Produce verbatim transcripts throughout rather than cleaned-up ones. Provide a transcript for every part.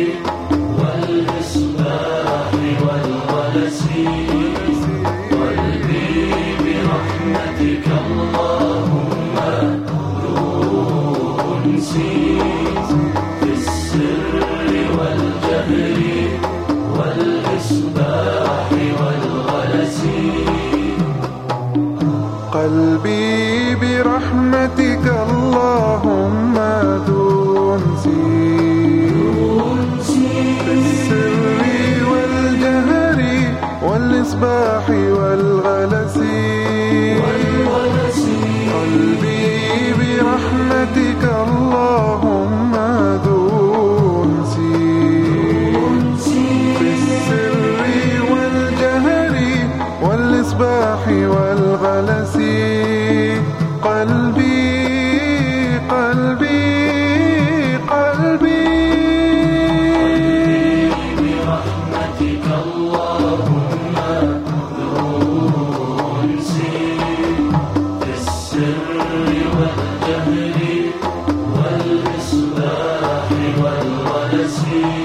والإصباح والغلس قلبي برحمتك اللهم أنسي في السر والجهر والإصباح والغلس قلبي برحمتك اللهم تنسي في السر والجهر والإصباح والغلس قلبي برحمتك اللهم تنسي في السر والجهر والإصباح والغلس قلبي قلبي قلبي برحمتك اللهم أنسي في السر والجهر والإصباح والغلس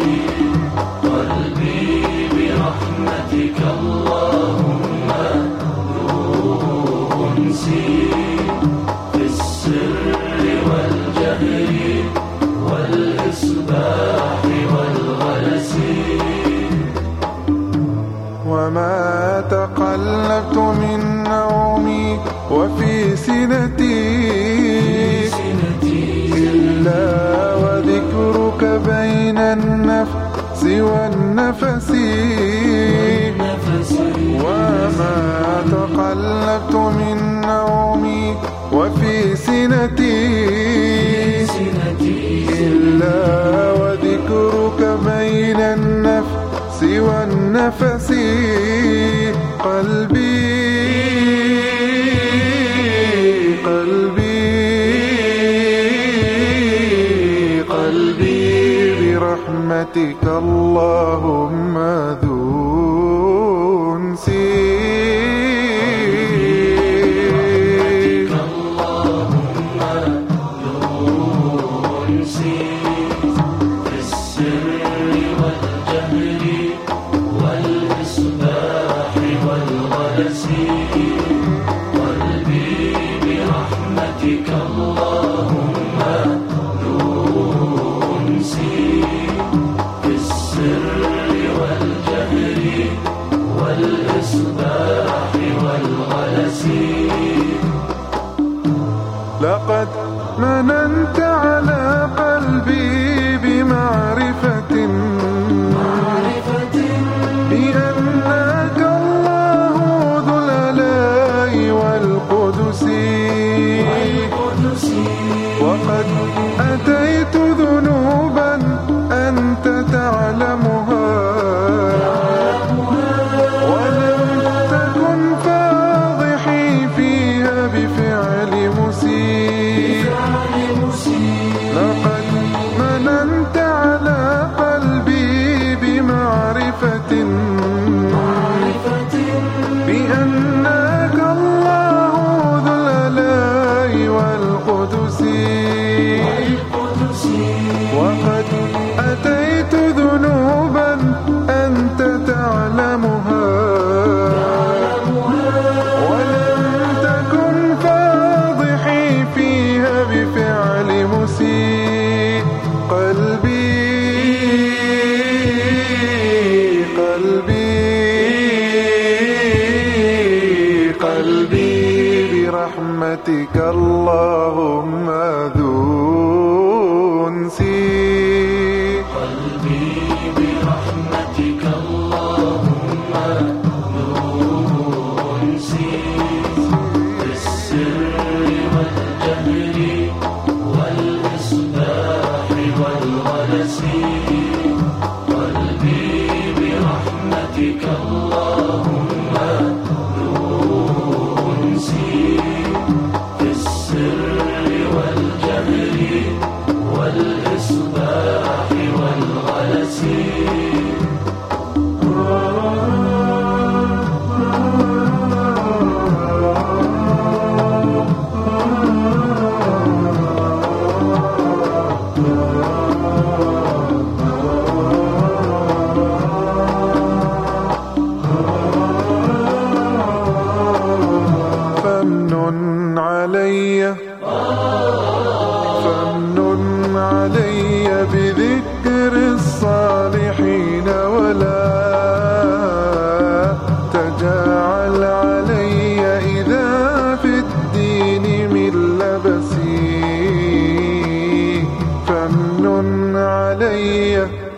قلبي برحمتك اللهم أنسي في السر والجهر والإصباح والغلس وما تقلبت من نومي وفي سنتي إلا وذكرك بين النفس والنفس وما تقلبت من نومي وفي سنتي إلا وذكرك بين النفس والنفس قلبي قلبي قلبي برحمتك اللهم ذنسي في السر والجهر والإصباح والغلس قلبي برحمتك اللهم أنسي في السر والجهر والإصباح والغلس لقد مننت على قلبي بمعرفة بأنك الله ذو الآلاء والقدس وقد أتيت ذنوبا أنت تعلمها ولم تكن فاضحي فيها بفعل مسيء لقد مننت على قلبي بمعرفة بأنك الله ذو الآلاء والقدس وقد أتيت ذنوبا أنت تعلمها ولم تكن فاضحي فيها بفعل مسيء قلبي قلبي قلبي برحمتك اللهم ذنسي قلبي برحمتك اللهم أنسي في السر والجهر والإصباح والغلس قلبي برحمتك اللهم أنسي في السر والجهر والإصباح والغلس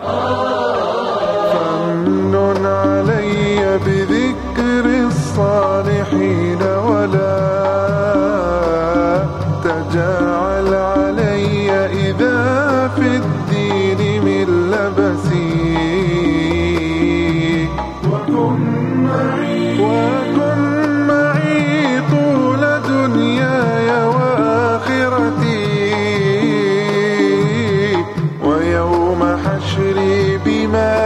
فامنن علي بذكر الصالحين ولا تجعل علي إذا في الدين من لبسي وكن معي وكن معي طول دنياي وآخرتي ويوم حشري بما